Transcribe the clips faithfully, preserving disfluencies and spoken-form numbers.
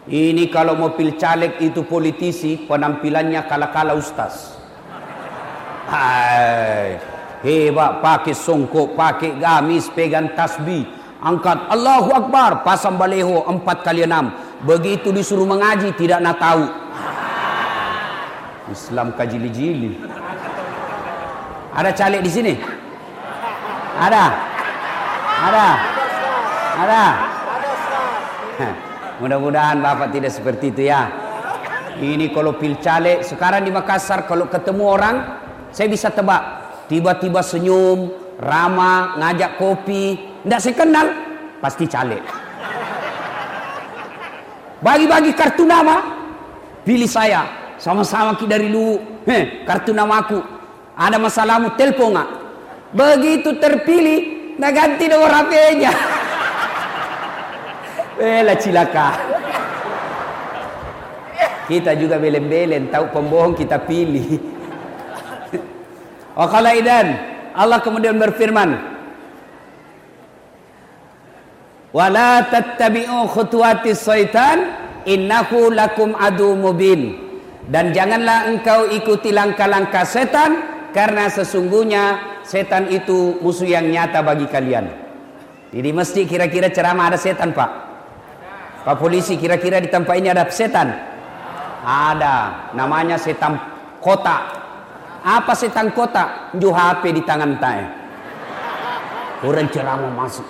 Ini kalau mau pil caleg itu politisi, penampilannya kala-kala ustaz. Hai, hebat, pakai songkok, pakai gamis, pegang tasbih, angkat Allahu Akbar, pasang baleho empat kali enam. Begitu disuruh mengaji tidak nak tahu. Islam kajili-jili. Ada caleg di sini? Ada? Ada? Ada? Mudah-mudahan Bapak tidak seperti itu ya. Ini kalau pil caleg sekarang di Makassar, kalau ketemu orang saya bisa tebak, tiba-tiba senyum, ramah, ngajak kopi, tidak saya kenal, pasti caleg. Bagi-bagi kartu nama, pilih saya, sama-sama kita dari dulu. Heh, kartu namaku, ada masalahmu telepon nggak? Begitu terpilih, nak ganti nomor H P-nya. Bela cilaka. Kita juga belen-belen, tahu pembohong kita pilih. Wa qala idan, Allah kemudian berfirman, wala tattabi'u khutuwatis syaitan innahu lakum adu mubin. Dan janganlah engkau ikuti langkah-langkah setan, karena sesungguhnya setan itu musuh yang nyata bagi kalian. Jadi mesti kira-kira ceramah ada setan, Pak? Pak polisi, kira-kira di tempat ini ada setan? Ada, namanya setan kota. Apa setan kota? Ju H P di tangan tay. Orang ceramah masuk.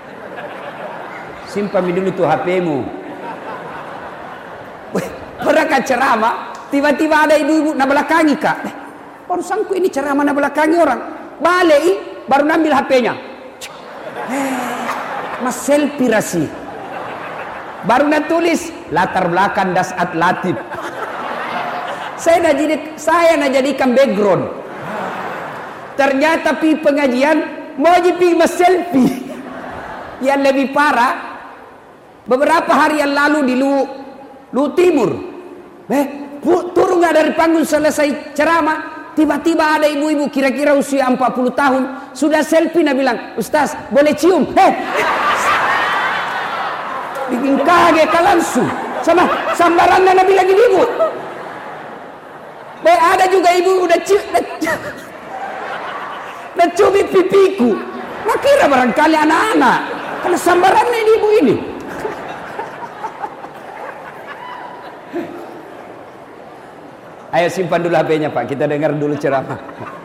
Simpan dulu tuh H P-mu. Mereka ceramah, tiba-tiba ada ibu-ibu na belakangi, Kak. Eh, barusanku ini ceramah na belakangi orang. Balik, baru ambil H P-nya. Eh, mas selfie rasi. Baru nak tulis latar belakang dasat latif. Saya nak jadi saya nak jadikan background. Ternyata pi pengajian mau jadi mas selfie. Yang lebih parah, beberapa hari yang lalu di Lu, Lu Timur, eh, turun nggak dari panggung selesai ceramah, tiba-tiba ada ibu-ibu kira-kira usia empat puluh tahun sudah selfie, nak bilang, Ustaz boleh cium? Eh, bikin kaget kan langsung sama sambaran nak bilang ibu. Eh, ada juga ibu udah cium, udah cubit pipiku. Nah kira barangkali anak-anak, karena sambarannya ibu ini. Ayo simpan dulu H P-nya, Pak, kita dengar dulu ceramah.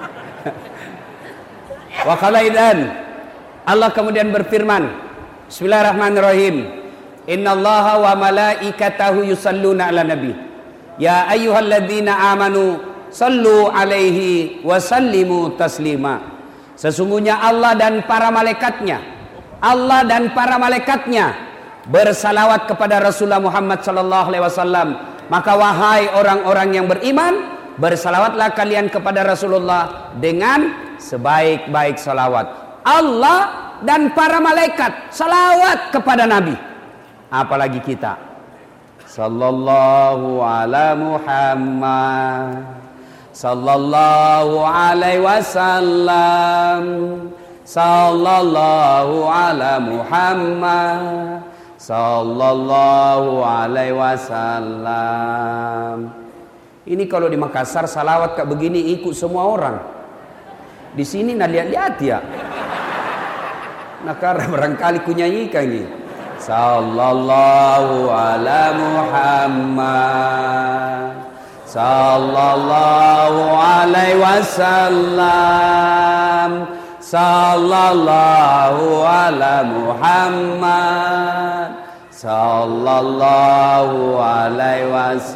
Wa qala idan, Allah kemudian berfirman, Bismillahirrahmanirrahim. Innallaha wa malaikatahu yusalluna ala nabi. Ya ayyuhalladzina amanu sallu alaihi wa sallimu taslima. Sesungguhnya Allah dan para malaikatnya, Allah dan para malaikatnya bersalawat kepada Rasulullah Muhammad sallallahu alaihi wasallam. Maka wahai orang-orang yang beriman, bersalawatlah kalian kepada Rasulullah dengan sebaik-baik salawat. Allah dan para malaikat salawat kepada Nabi. Apalagi kita. Sallallahu ala Muhammad, sallallahu alaihi wasallam, sallallahu ala Muhammad, sallallahu alaihi wasallam. Ini kalau di Makassar salawat kayak begini ikut semua orang. Di sini nak lihat-lihat ya. Nah karena barangkali kunyanyikan ini. Sallallahu ala Muhammad, sallallahu alaihi wasallam, sallallahu ala Muhammad, sallallahu alaihi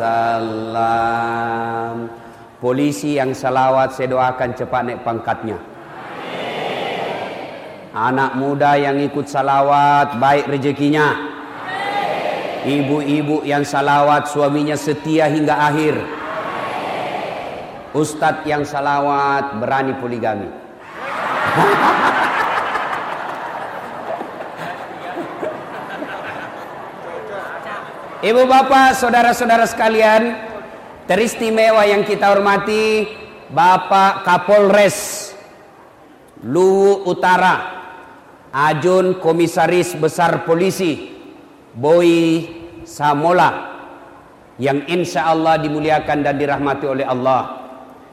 wasallam. Polisi yang salawat saya doakan cepat naik pangkatnya. Anak muda yang ikut salawat baik rezekinya. Ibu-ibu yang salawat suaminya setia hingga akhir. Ustadz yang salawat berani poligami. Ibu bapak, saudara-saudara sekalian, teristimewa yang kita hormati Bapak Kapolres Luwu Utara, Ajun Komisaris Besar Polisi Boy Samola, yang insya Allah dimuliakan dan dirahmati oleh Allah.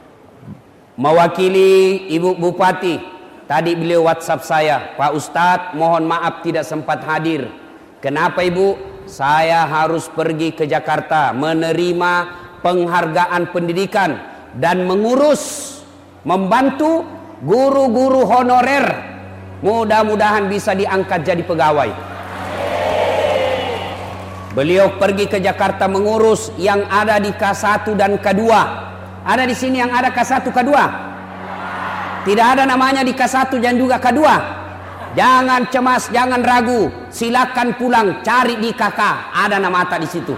Mewakili Ibu Bupati, tadi beliau WhatsApp saya, Pak Ustadz mohon maaf tidak sempat hadir. Kenapa Ibu? Saya harus pergi ke Jakarta menerima penghargaan pendidikan dan mengurus, membantu guru-guru honorer. Mudah-mudahan bisa diangkat jadi pegawai. Beliau pergi ke Jakarta mengurus yang ada di K satu dan K dua. Ada di sini yang ada K satu, K dua? Tidak ada namanya di K satu dan juga K dua. Jangan cemas, jangan ragu. Silakan pulang, cari di K K. Ada nama Atta di situ.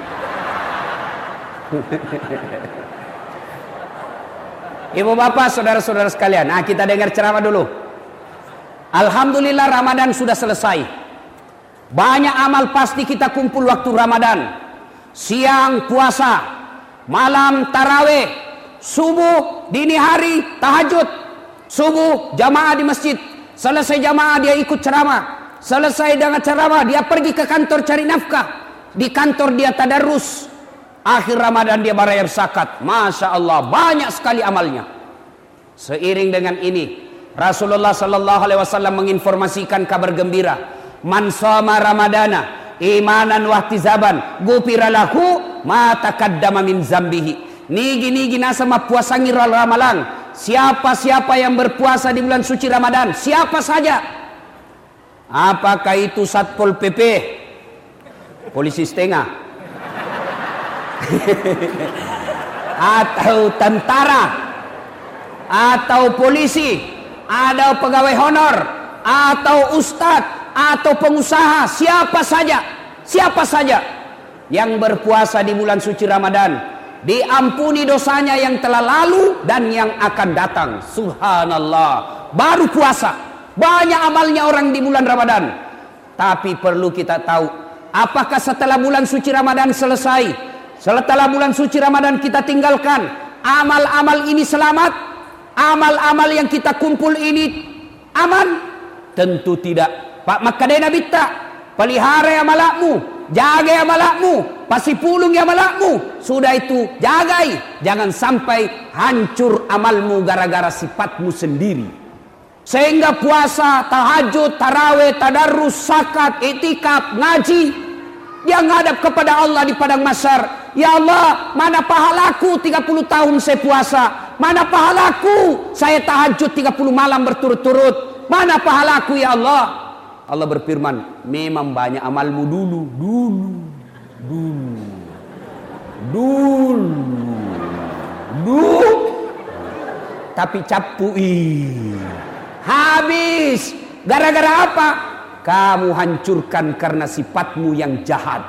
Ibu bapak, saudara-saudara sekalian, nah kita dengar ceramah dulu. Alhamdulillah Ramadan sudah selesai. Banyak amal pasti kita kumpul waktu Ramadan. Siang puasa, malam taraweh, subuh dini hari tahajud, subuh jamaah di masjid. Selesai jamaah dia ikut ceramah. Selesai dengan ceramah dia pergi ke kantor cari nafkah. Di kantor dia tadarus. Akhir Ramadan dia bayar zakat. Masya Allah, banyak sekali amalnya. Seiring dengan ini, Rasulullah Sallallahu Alaihi Wasallam menginformasikan kabar gembira. Man shoma Ramadana imanan wahtizaban gufira lahu ma taqaddama min zambihi. Nigi-nigi nasa mapuasangi ramalan. Siapa-siapa yang berpuasa di bulan suci Ramadan, siapa saja. Apakah itu Satpol P P, polisi setengah, atau tentara, atau polisi, ada pegawai honor, atau ustadz, atau pengusaha, siapa saja, siapa saja yang berpuasa di bulan suci Ramadan, diampuni dosanya yang telah lalu dan yang akan datang. Subhanallah, baru puasa, banyak amalnya orang di bulan Ramadan. Tapi perlu kita tahu, apakah setelah bulan suci Ramadan selesai, setelah bulan suci Ramadan kita tinggalkan, amal-amal ini selamat? Amal-amal yang kita kumpul ini aman? Tentu tidak. Pak Makadena Bitta, pelihara amalakmu, jaga amalakmu, pasti pulung amalakmu. Sudah itu jagai, jangan sampai hancur amalmu gara-gara sifatmu sendiri. Sehingga puasa, tahajud, taraweh, tadarus, zakat, itikaf, ngaji, dia ngadap kepada Allah di padang mahsyar. Ya Allah, mana pahalaku tiga puluh tahun saya puasa? Mana pahalaku saya tahajud tiga puluh malam berturut-turut? Mana pahalaku ya Allah? Allah berfirman, memang banyak amalmu dulu, dulu, dulu, dulu, dulu, tapi capui, habis. Gara-gara apa? Kamu hancurkan karena sifatmu yang jahat.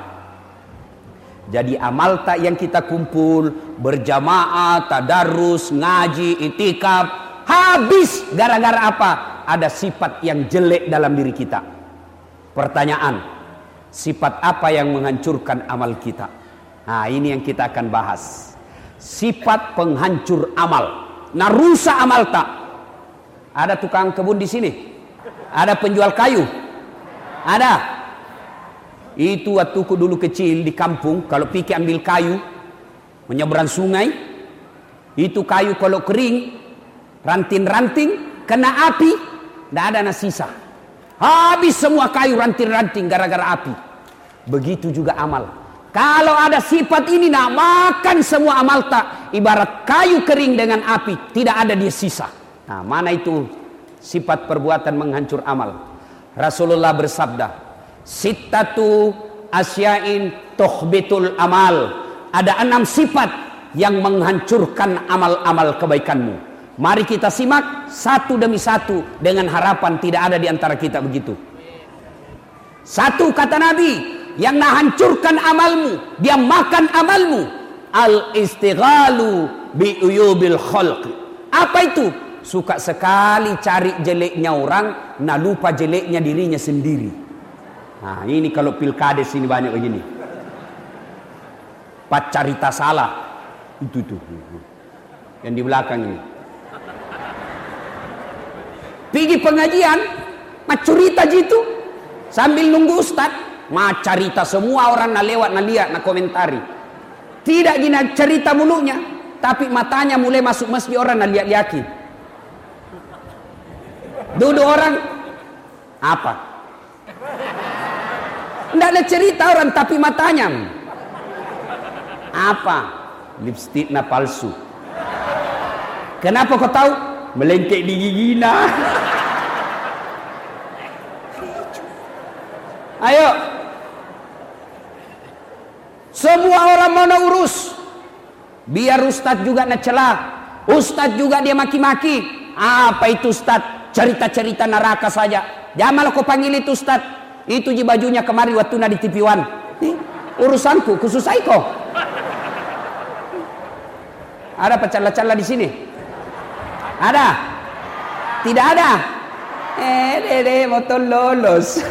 Jadi amal tak yang kita kumpul, berjamaah, tadarus, ngaji, itikaf, habis gara-gara apa? Ada sifat yang jelek dalam diri kita. Pertanyaan, sifat apa yang menghancurkan amal kita? Nah, ini yang kita akan bahas. Sifat penghancur amal. Nah, rusak amal tak? Ada tukang kebun di sini? Ada penjual kayu? Ada? Itu waktuku dulu kecil di kampung, kalau pergi ambil kayu menyeberang sungai, itu kayu kalau kering, ranting-ranting, kena api, tidak ada sisa. Habis semua kayu ranting-ranting gara-gara api. Begitu juga amal. Kalau ada sifat ini, nak makan semua amal tak. Ibarat kayu kering dengan api, tidak ada dia sisa. Nah, mana itu sifat perbuatan menghancur amal? Rasulullah bersabda, sittatu asya'in tuhbitul amal. Ada enam sifat yang menghancurkan amal-amal kebaikanmu. Mari kita simak satu demi satu dengan harapan tidak ada di antara kita begitu. Satu, kata Nabi, yang menghancurkan amalmu, dia makan amalmu, al-istighalu bi uyubil khalq. Apa itu? Suka sekali cari jeleknya orang, nah lupa jeleknya dirinya sendiri. Nah, ini kalau pilkades ini banyak begini. Pacarita salah. Itu tuh. Yang di belakang ini. Pergi pengajian, macurita gitu, sambil nunggu ustad, macarita semua orang na lewat na lihat na komentari. Tidak gina cerita mulutnya, tapi matanya mulai masuk masjid orang dan lihat-liaki. Duduk orang apa? Tidak ada cerita orang, tapi matanya apa? Lipstiknya palsu. Kenapa kau tahu? Melengkek di giginya. Ayo, semua orang mau urus, biar ustadz juga nak celah, ustadz juga dia maki-maki. Apa itu ustadz? Cerita-cerita neraka saja. Jangan malah kau panggil itu ustadz. Itu je bajunya kemarin waktu na di T V One. Nih, urusanku, khusus kau. Ada pecala-cala di sini? Ada? Tidak ada? Eh, dede, motor lolos.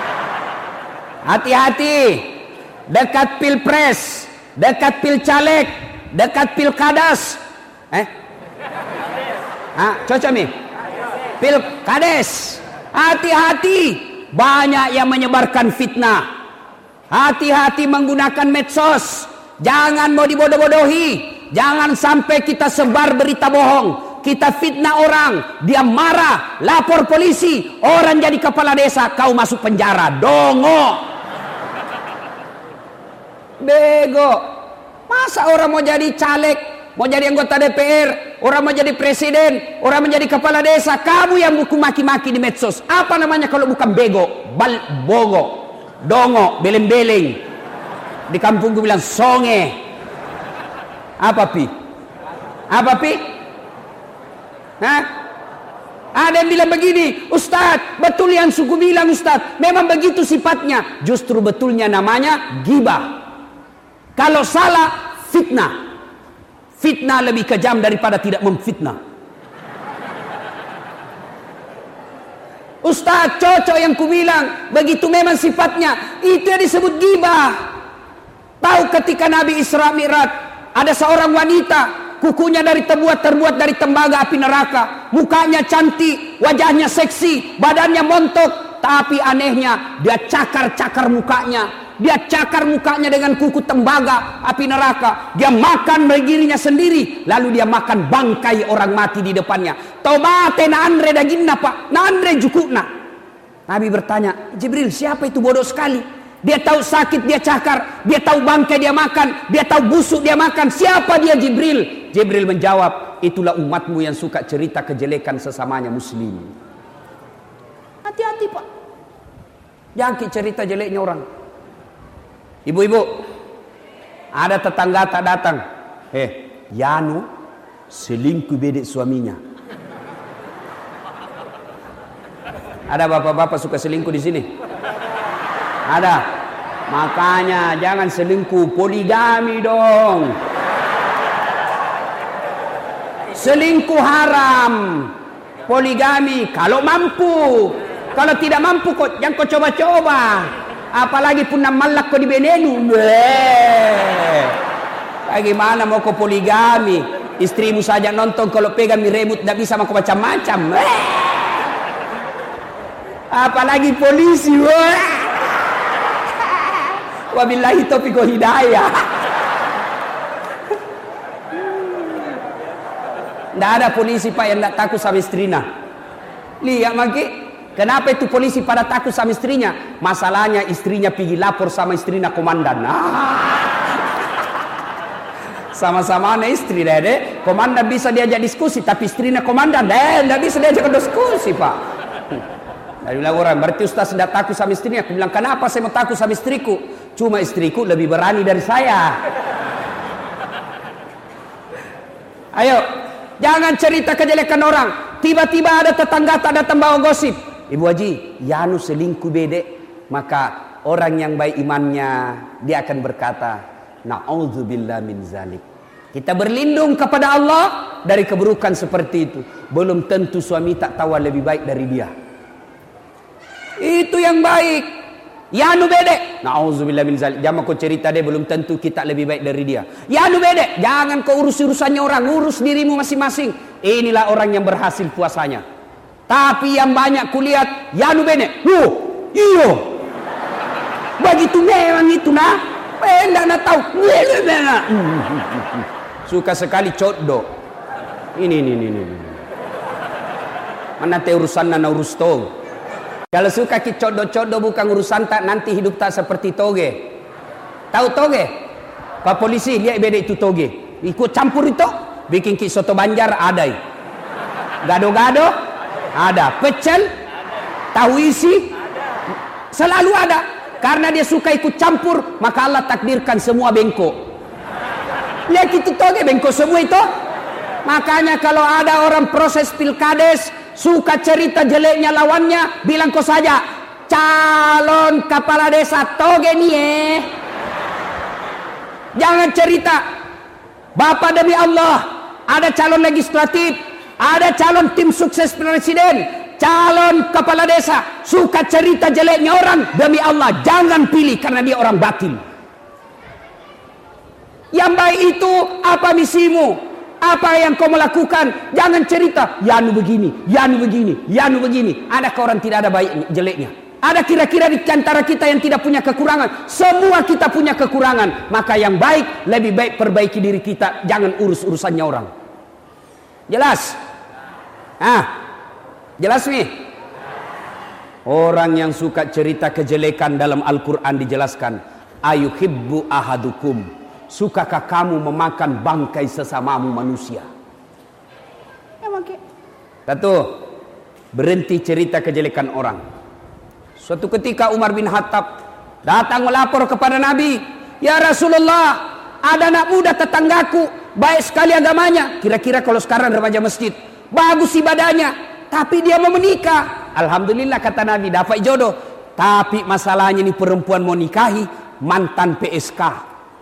Hati-hati. Dekat pilpres, dekat pilcaleg, dekat pilkadas. Eh? Ah, cocok nih. Pilkades. Hati-hati. Banyak yang menyebarkan fitnah. Hati-hati menggunakan medsos. Jangan mau dibodoh-bodohi. Jangan sampai kita sebar berita bohong. Kita fitnah orang. Dia marah. Lapor polisi. Orang jadi kepala desa. Kau masuk penjara. Dongo. Bego. Masa orang mau jadi caleg, mau jadi anggota D P R, orang mau jadi presiden, orang menjadi kepala desa, kamu yang buku maki-maki di medsos. Apa namanya kalau bukan bego? Bal bogo, dongo, beleng-beleng. Di kampung gue bilang songe. Apa pi? Apa pi? Hah? Ada yang bilang begini, Ustadz, betul yang suku bilang Ustadz, memang begitu sifatnya. Justru betulnya namanya gibah. Kalau salah, fitnah. Fitnah lebih kejam daripada tidak memfitnah. Ustaz, cocok yang kubilang. Begitu memang sifatnya. Itu yang disebut gibah. Tahu ketika Nabi Isra Mi'raj, ada seorang wanita, kukunya dari terbuat terbuat dari tembaga api neraka. Mukanya cantik, wajahnya seksi, badannya montok. Tapi anehnya, dia cakar-cakar mukanya. Dia cakar mukanya dengan kuku tembaga api neraka. Dia makan dirinya sendiri. Lalu dia makan bangkai orang mati di depannya. Taubate na andre daginna pak. Na andre jukukna. Nabi bertanya, Jibril, siapa itu bodoh sekali? Dia tahu sakit dia cakar. Dia tahu bangkai dia makan. Dia tahu busuk dia makan. Siapa dia Jibril? Jibril menjawab, itulah umatmu yang suka cerita kejelekan sesamanya muslim. Hati-hati pak. Jangan cerita jeleknya orang. Ibu-ibu, ada tetangga tak datang. Eh, Yanu selingkuh bedek suaminya. Ada bapak-bapak suka selingkuh di sini? Ada. Makanya jangan selingkuh, poligami dong. Selingkuh haram. Poligami kalau mampu. Kalau tidak mampu kok jangan kau coba-coba. Apalagi pun malak kau di benenu. Bagaimana mau kau poligami? Istrimu saja nonton kalau pegang remote tidak bisa mau macam-macam. Apalagi polisi. Wabillahi taufiq wal hidayah. Tidak ada polisi pak yang tidak takut sama istrinya. Lihat maki. Kenapa itu polisi pada takut sama istrinya? Masalahnya istrinya pergi lapor sama istrinya komandan. Sama-sama anak istri deh, deh. Komandan bisa diajak diskusi, tapi istrinya komandan deh, tidak bisa diajak diskusi pak. Dari bilang orang, berarti ustaz tidak takut sama istrinya. Aku bilang, kenapa saya mau takut sama istriku? Cuma istriku lebih berani dari saya. Ayo, jangan cerita kejelekan orang. Tiba-tiba ada tetangga tak datang bawa gosip. Ibu Haji, Yanu selingkuh bedek. Maka orang yang baik imannya, dia akan berkata, na'udzubillah min zalik. Kita berlindung kepada Allah dari keburukan seperti itu. Belum tentu suami tak tahu lebih baik dari dia. Itu yang baik. Yanu bedek, na'udzubillah min zalik. Jangan kau cerita dia, belum tentu kita lebih baik dari dia. Yanu bedek, jangan kau urus urusannya orang, urus dirimu masing-masing. Inilah orang yang berhasil puasanya. Tapi yang banyak kulihat, Yanu bedek, loh, iyo. Begitu memang itu nah. Enggak nak tahu. Suka sekali codok. Ini, ini, ini, ini. Mana te urusan nana urus tong. Kalau suka ki codok-codok bukan urusan tak, nanti hidup tak seperti toge. Tahu toge? Pak polisi lihat beda itu toge. Ikut campur itu, bikin ki soto Banjar ada. Gado-gado ada. Pecel, tahu isi selalu ada. Karena dia suka ikut campur, maka Allah takdirkan semua bengkok. Lihat itu toge bengkok semua itu. Makanya kalau ada orang proses pilkades suka cerita jeleknya lawannya, bilang kau saja calon kepala desa toge nih eh. Jangan cerita. Bapak demi Allah, ada calon legislatif, ada calon tim sukses presiden, calon kepala desa, suka cerita jeleknya orang, demi Allah jangan pilih karena dia orang batil. Yang baik itu apa misimu? Apa yang kau melakukan? Jangan cerita Yanu begini, Yanu begini, Yanu begini. Adakah orang tidak ada baik jeleknya? Ada kira-kira di antara kita yang tidak punya kekurangan? Semua kita punya kekurangan. Maka yang baik, lebih baik perbaiki diri kita. Jangan urus-urusannya orang. Jelas? Ah, jelas nih? Orang yang suka cerita kejelekan dalam Al-Quran dijelaskan, ayuhibbu ahadukum, sukakah kamu memakan bangkai sesamamu manusia? Satu, berhenti cerita kejelekan orang. Suatu ketika Umar bin Khattab datang melapor kepada Nabi, ya Rasulullah, ada anak muda tetanggaku, baik sekali agamanya. Kira-kira kalau sekarang remaja masjid, bagus ibadahnya, tapi dia mau menikah. Alhamdulillah kata Nabi, dapat jodoh. Tapi masalahnya ini perempuan mau nikahi mantan P S K,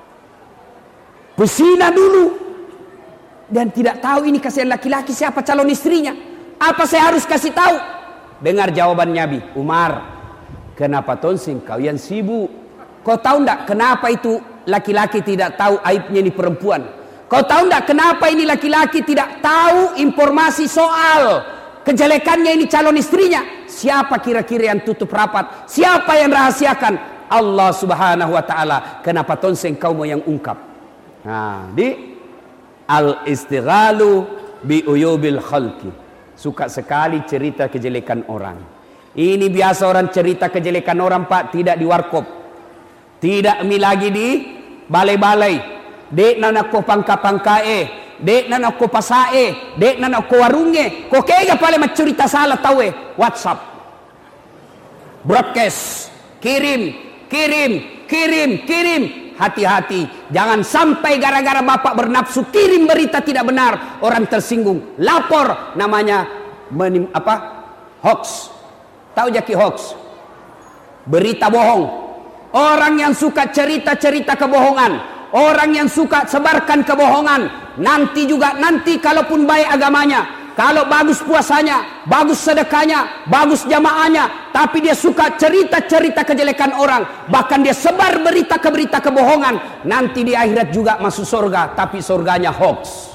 pesina dulu, dan tidak tahu ini kasihan laki-laki siapa calon istrinya. Apa saya harus kasih tahu? Dengar jawaban Nabi, Umar, kenapa tonsing kau yang sibuk? Kau tahu enggak kenapa itu laki-laki tidak tahu aibnya ini perempuan? Kau tahu enggak kenapa ini laki-laki tidak tahu informasi soal kejelekannya ini calon istrinya? Siapa kira-kira yang tutup rapat? Siapa yang rahasiakan? Allah Subhanahu wa taala. Kenapa tonsing kau mau yang ungkap? Nah, di al-istighalu bi uyubil khalqi. Suka sekali cerita kejelekan orang. Ini biasa orang cerita kejelekan orang, Pak, tidak di warkop. Tidak mi lagi di balai-balai. Dek nana ko pangka-pangkae, dek nana ko pasae, dek nana ko warunge. Ko kaya pale macurita salah tahu eh. WhatsApp. Broadcast, kirim, kirim, kirim, kirim. Hati-hati, jangan sampai gara-gara bapak bernafsu kirim berita tidak benar, orang tersinggung, lapor, namanya menim, apa? Hoax. Tahu jaki hoax? Berita bohong. Orang yang suka cerita-cerita kebohongan, orang yang suka sebarkan kebohongan, nanti juga nanti kalaupun baik agamanya, kalau bagus puasanya, bagus sedekahnya, bagus jamaahnya, tapi dia suka cerita-cerita kejelekan orang, bahkan dia sebar berita ke berita kebohongan, nanti di akhirat juga masuk surga, tapi surganya hoax.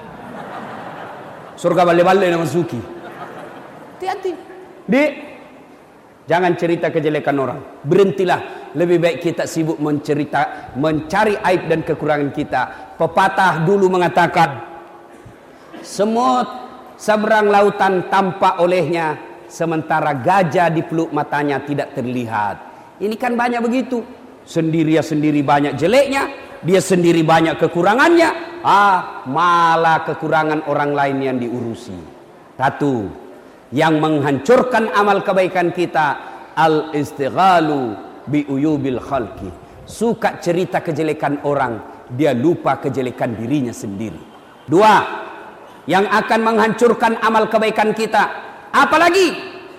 Surga bale-bale nama Zuki. Hati-hati. Dek, jangan cerita kejelekan orang. Berhentilah. Lebih baik kita sibuk mencerita, mencari aib dan kekurangan kita. Pepatah dulu mengatakan, semut seberang lautan tampak olehnya, sementara gajah di peluk matanya tidak terlihat. Ini kan banyak begitu. Sendiri sendiri banyak jeleknya, dia sendiri banyak kekurangannya. Ah, malah kekurangan orang lain yang diurusi. Satu, yang menghancurkan amal kebaikan kita, al-istighalu bi uyubil khalqi. Suka cerita kejelekan orang, dia lupa kejelekan dirinya sendiri. Dua, yang akan menghancurkan amal kebaikan kita, apalagi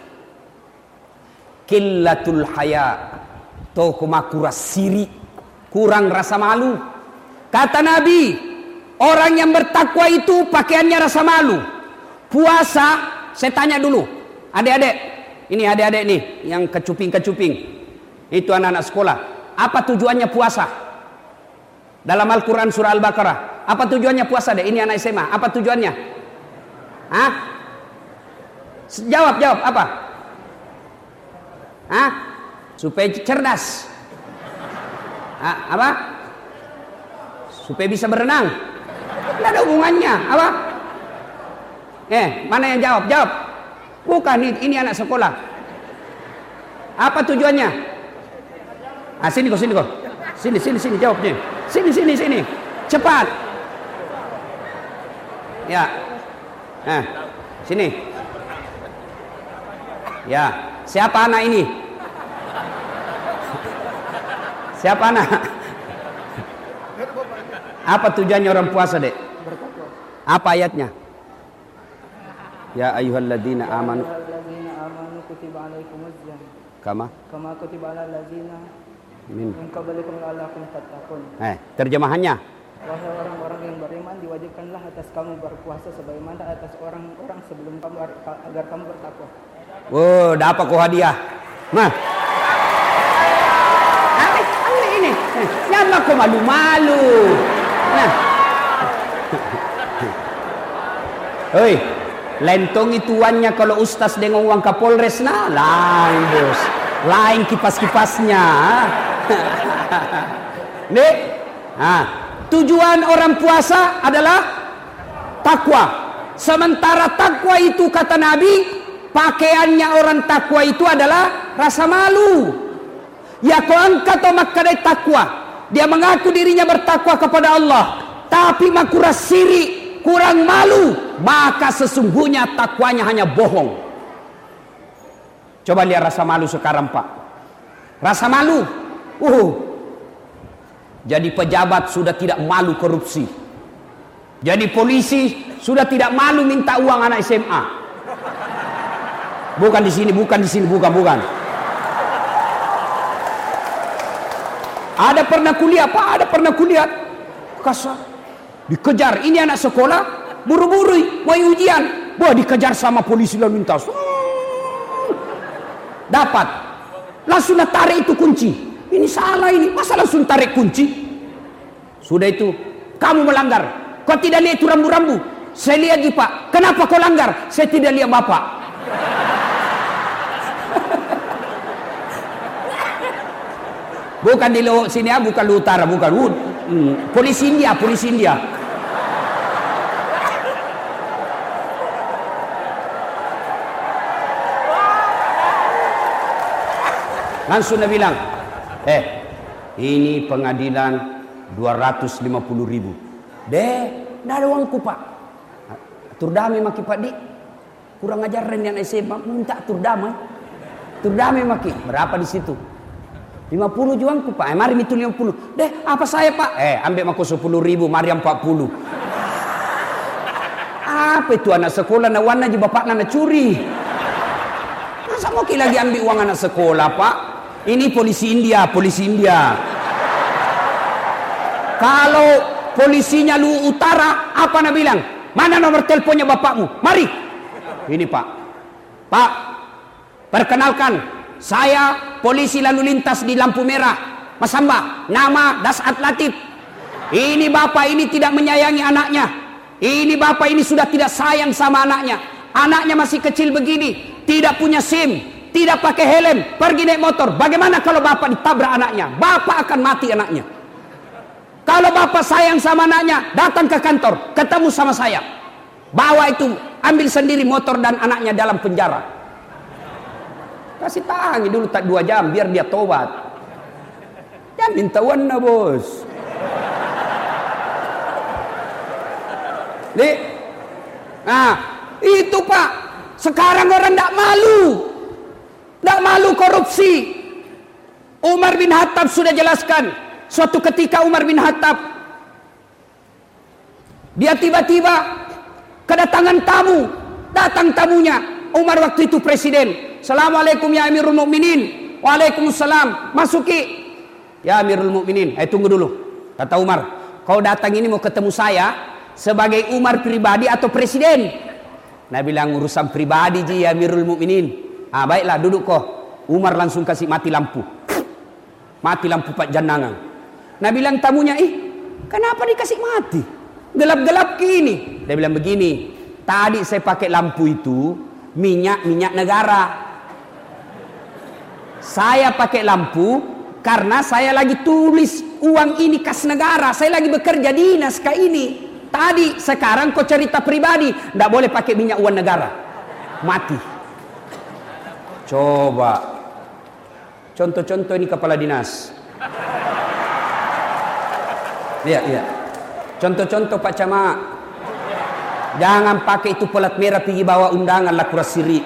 qillatul haya, tohma kuras siri, kurang rasa malu. Kata Nabi, orang yang bertakwa itu pakaiannya rasa malu. Puasa, saya tanya dulu, adik-adik, ini adik-adik nih yang kecuping-kecuping, itu anak-anak sekolah, apa tujuannya puasa? Dalam Al-Quran surah Al-Baqarah, apa tujuannya puasa deh? Ini anak S M A, apa tujuannya? Hah? Jawab, jawab, apa? Hah? Supaya cerdas. Ah, apa? Supaya bisa berenang. Tidak ada hubungannya. Apa? Eh, mana yang jawab? Jawab. Bukan, ini, ini anak sekolah. Apa tujuannya? Ah, sini kok, sini kok. Sini, sini, sini jawabnya. Sini, sini, sini. Cepat. Ya. Nah, sini. Ya, siapa anak ini? Siapa anak? Apa tujuannya orang puasa, Dek? Apa ayatnya? Ya ayyuhalladzina amanu kutiba alaikumuz syiyam kama kama kutiba alal ladzina min min qablikum la'allakum tattaqun. Eh, terjemahannya. Wahai orang-orang yang beriman, diwajibkanlah atas kamu berpuasa sebagaimana atas orang-orang sebelum kamu agar kamu bertakwa. Oh, dapat kau hadiah. Nah. Ambil, ambil ini. Jangan kau malu-malu. Nah. Hei, lentong ituannya kalau ustaz dengan uang Kapolres, nah lain bos, lain kipas-kipasnya. Nih, nah, tujuan orang puasa adalah takwa. Sementara takwa itu kata Nabi, pakaiannya orang takwa itu adalah rasa malu. Ya kau angkat tomak kadai takwa, dia mengaku dirinya bertakwa kepada Allah, tapi makuras siri, kurang malu, maka sesungguhnya takwanya hanya bohong. Coba lihat rasa malu sekarang, Pak. Rasa malu. Uh. Jadi pejabat sudah tidak malu korupsi. Jadi polisi sudah tidak malu minta uang anak S M A. Bukan di sini, bukan di sini, bukan, bukan. Ada pernah kuliah, Pak, ada pernah kuliah. Kasar. Dikejar, ini anak sekolah, buru-buru mau ujian, wah dikejar sama polisi lalu lintas. Dapat, langsung tarik itu kunci. Ini salah ini, masa langsung tarik kunci? Sudah itu, kamu melanggar. Kau tidak lihat itu rambu-rambu? Saya lihat ji Pak. Kenapa kau langgar? Saya tidak lihat Bapak. Bukan di sini ya, bukan di utara, bukan. Hmm, polisi India, polisi India. Langsung dia bilang, eh, ini pengadilan dua ratus lima puluh ribu. Deh, tidak ada uangku Pak. Atur damai maki Pak Dik. Kurang ajar yang S M A, minta atur damai. Atur damai maki. Berapa di situ? lima puluh juangku Pak. Eh, mari itu lima puluh. Deh, apa saya Pak? Eh, ambil maku sepuluh ribu, mari empat puluh. Apa itu anak sekolah na warna ji bapak na curi. Masa mau lagi ambil uang anak sekolah Pak? Ini polisi India, polisi India. Kalau polisinya lu utara, apa nak bilang? Mana nomor teleponnya bapakmu? Mari. Ini Pak. Pak, perkenalkan. Saya polisi lalu lintas di lampu merah Mas Hamba, nama Dasat Latif. Ini bapak ini tidak menyayangi anaknya. Ini bapak ini sudah tidak sayang sama anaknya. Anaknya masih kecil begini, tidak punya SIM, tidak pakai helm, pergi naik motor. Bagaimana kalau bapak ditabrak anaknya? Bapak akan mati anaknya. Kalau bapak sayang sama anaknya, datang ke kantor, ketemu sama saya. Bawa itu, ambil sendiri motor dan anaknya dalam penjara. Kasih tangi dulu tak dua jam biar dia tobat. Jangan minta warna bos. Nih, nah itu Pak. Sekarang orang tidak malu, tidak malu korupsi. Umar bin Khattab sudah jelaskan. Suatu ketika Umar bin Khattab, dia tiba-tiba kedatangan tamu. Datang tamunya. Umar waktu itu presiden. Assalamualaikum ya Amirul Mukminin. Waalaikumsalam. Masuki. Ya Amirul Mukminin. Eh tunggu dulu. Kata Umar, kau datang ini mau ketemu saya sebagai Umar pribadi atau presiden? Nah bilang urusan pribadi ji ya Amirul Mukminin. Ah baiklah duduk kau. Umar langsung kasih mati lampu. Mati lampu Pak Janangan. Nah bilang tamunya, ih kenapa dikasih mati? Gelap-gelap gini. Dia bilang begini, tadi saya pakai lampu itu minyak-minyak negara. Saya pakai lampu Karena saya lagi tulis uang ini kas negara, saya lagi bekerja dinas ke ini. Tadi, sekarang kau cerita pribadi, tidak boleh pakai minyak uang negara, mati. Coba, contoh-contoh ini kepala dinas. Iya, iya. Contoh-contoh Pak Camat. Jangan pakai itu pelat merah pergi bawa undangan lah kuras siri.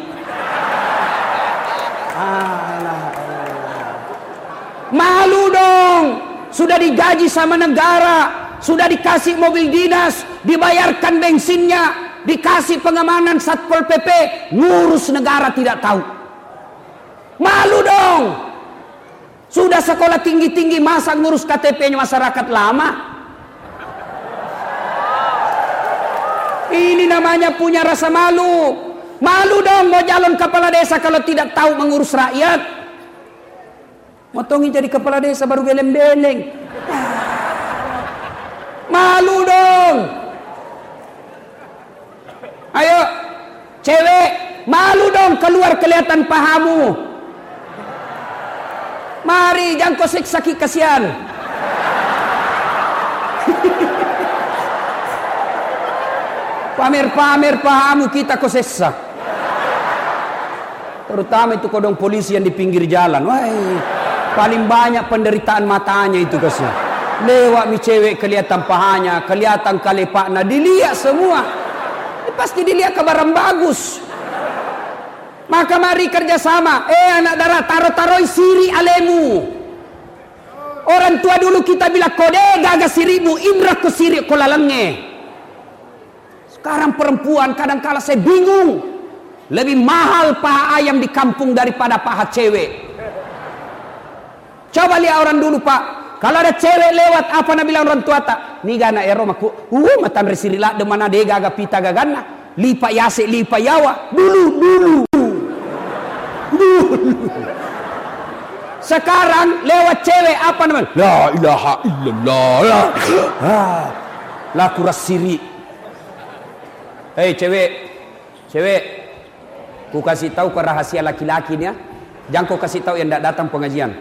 Alah, alah. Malu dong. Sudah digaji sama negara, sudah dikasih mobil dinas, dibayarkan bensinnya, dikasih pengamanan Satpol P P, ngurus negara tidak tahu. Malu dong. Sudah sekolah tinggi-tinggi masa ngurus K T P-nya masyarakat lama. Ini namanya punya rasa malu. Malu dong mau calon kepala desa kalau tidak tahu mengurus rakyat. Motongi jadi kepala desa baru beleng-beleng. Malu dong. Ayo cewek, malu dong keluar kelihatan pahamu. Mari jangan kau siksa kasihan. Pamer-pamer pahamu kita kau siksa. Terutama itu kodong polisi yang di pinggir jalan. Wah, paling banyak penderitaan matanya itu kasih. Lewat mi cewek kelihatan pahanya, kelihatan kalepakna, dilihat semua. Ini pasti dilihat kabaran bagus. Maka mari kerjasama. Eh anak darah, taruh-taruh siri alemu. Orang tua dulu kita bilang kode gaga sirimu, indra ku siri ko lalangnya. Sekarang perempuan kadang-kala saya bingung. Lebih mahal paha ayam di kampung daripada paha cewek. Coba lihat orang dulu Pak. Kalau ada cewek lewat apa nak bilang orang tua tak? Ni gana ero maku. Uh matan resirila de mana de gaga pita gagana. Lipa yase lipa yawa. Dulu dulu. Dulu. Sekarang lewat cewek apa namanya? La ilaha illallah. Ah. La kuras siri. Hei cewek, cewek, ku kasih tahu ke rahasia laki-laki nih ya. Jangan kau kasih tahu yang tidak datang pengajian.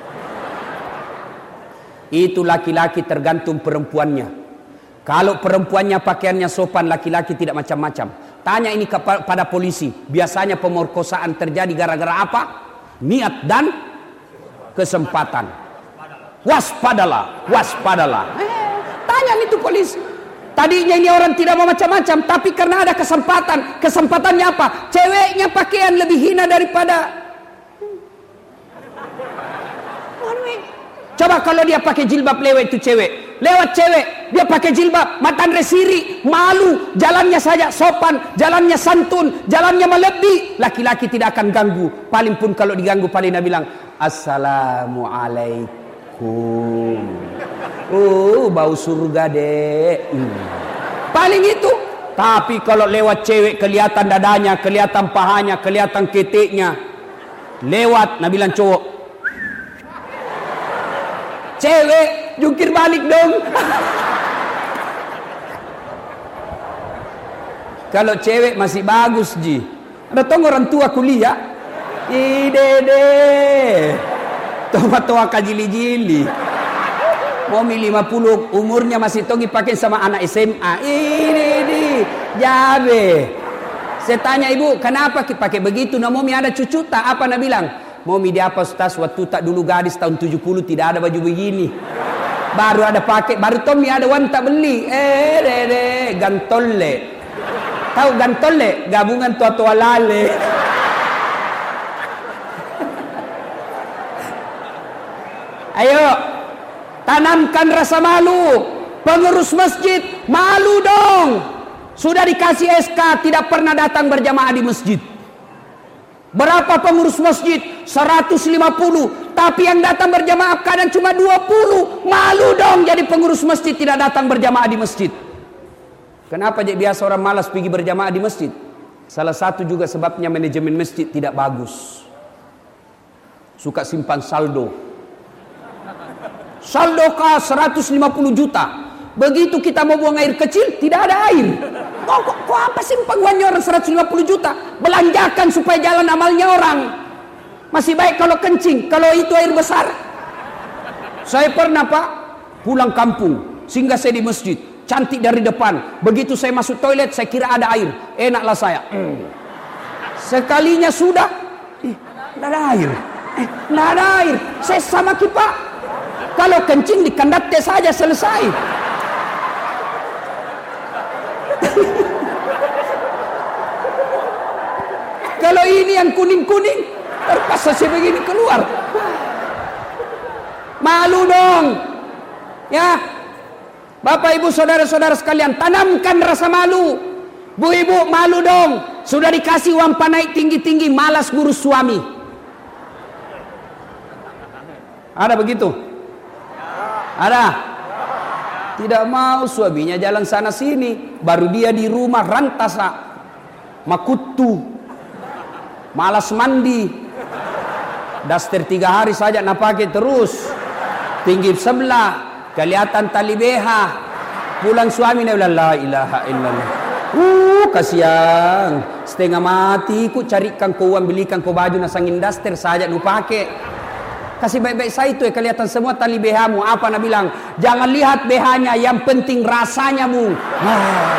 Itu laki-laki tergantung perempuannya. Kalau perempuannya pakaiannya sopan, laki-laki tidak macam-macam. Tanya ini kepada polisi. Biasanya pemerkosaan terjadi gara-gara apa? Niat dan kesempatan. Waspadalah, waspadalah. Eh, tanya itu polisi. Tadinya ini orang tidak mau macam-macam, tapi karena ada kesempatan. Kesempatannya apa? Ceweknya pakaian lebih hina daripada. Coba kalau dia pakai jilbab lewat itu cewek. Lewat cewek, dia pakai jilbab, matan resiri, malu, jalannya saja sopan, jalannya santun, jalannya melebih. Laki-laki tidak akan ganggu. Paling pun kalau diganggu paling dia bilang, Assalamualaikum. Oh, bau surga deh. Hmm. Paling itu. Tapi kalau lewat cewek kelihatan dadanya, kelihatan pahanya, kelihatan keteknya. Lewat, nah bilang cowok. Cewek, jungkir balik dong. Kalau cewek masih bagus, Ji. Ada tong orang tua kuliah. Ide deh. Tua-tua kajili-jili. Momi lima puluh umurnya masih tongi pakai sama anak S M A. Ini ini jabe. Saya tanya ibu, kenapa pakai begitu? Nah momi ada cucu tak? Apa nak bilang? Momi dia apa Ustaz? Waktu tak dulu gadis tahun tujuh puluh tidak ada baju begini. Baru ada pakai, baru Tommy ada wan tak beli. Eh dede, gantolle. Tahu gantolle? Gabungan tua-tua lale. Ayo. Tanamkan rasa malu. Pengurus masjid malu dong. Sudah dikasih S K tidak pernah datang berjamaah di masjid. Berapa pengurus masjid? seratus lima puluh. Tapi yang datang berjamaah kadang cuma dua puluh. Malu dong jadi pengurus masjid tidak datang berjamaah di masjid. Kenapa jadi biasa orang malas pergi berjamaah di masjid? Salah satu juga sebabnya manajemen masjid tidak bagus. Suka simpan saldo. Saldo kah seratus lima puluh juta. Begitu kita mau buang air kecil, tidak ada air. Kok, kok, kok apa simpan uangnya orang seratus lima puluh juta? Belanjakan supaya jalan amalnya orang. Masih baik kalau kencing, kalau itu air besar. Saya pernah Pak pulang kampung, singgah saya di masjid, cantik dari depan. Begitu saya masuk toilet, saya kira ada air. Enaklah saya. Sekalinya sudah, eh, tidak ada air. Eh, tidak ada air. Saya sama Pak. Kalau kencing di kandate saja selesai. Kalau ini yang kuning-kuning, terpaksa saya begini keluar. Malu dong. Ya. Bapak ibu saudara-saudara sekalian, tanamkan rasa malu. Bu ibu malu dong. Sudah dikasih uang naik tinggi-tinggi, malas ngurus suami. Ada begitu? Ada? Tidak mau suaminya jalan sana sini. Baru dia di rumah rantasa. Makutu. Malas mandi. Daster tiga hari saja nak pakai terus. Tinggi sebelah. Kelihatan tali beha. Pulang suami dia bilang la ilaha illallah. Uh kasihan. Setengah mati ku carikan kau uang, belikan kau baju nasangin daster saja nu pakai. Kasih baik-baik saya itu ya, kelihatan semua tali behamu. Apa nak bilang? Jangan lihat behanya, yang penting rasanya mu. Ah.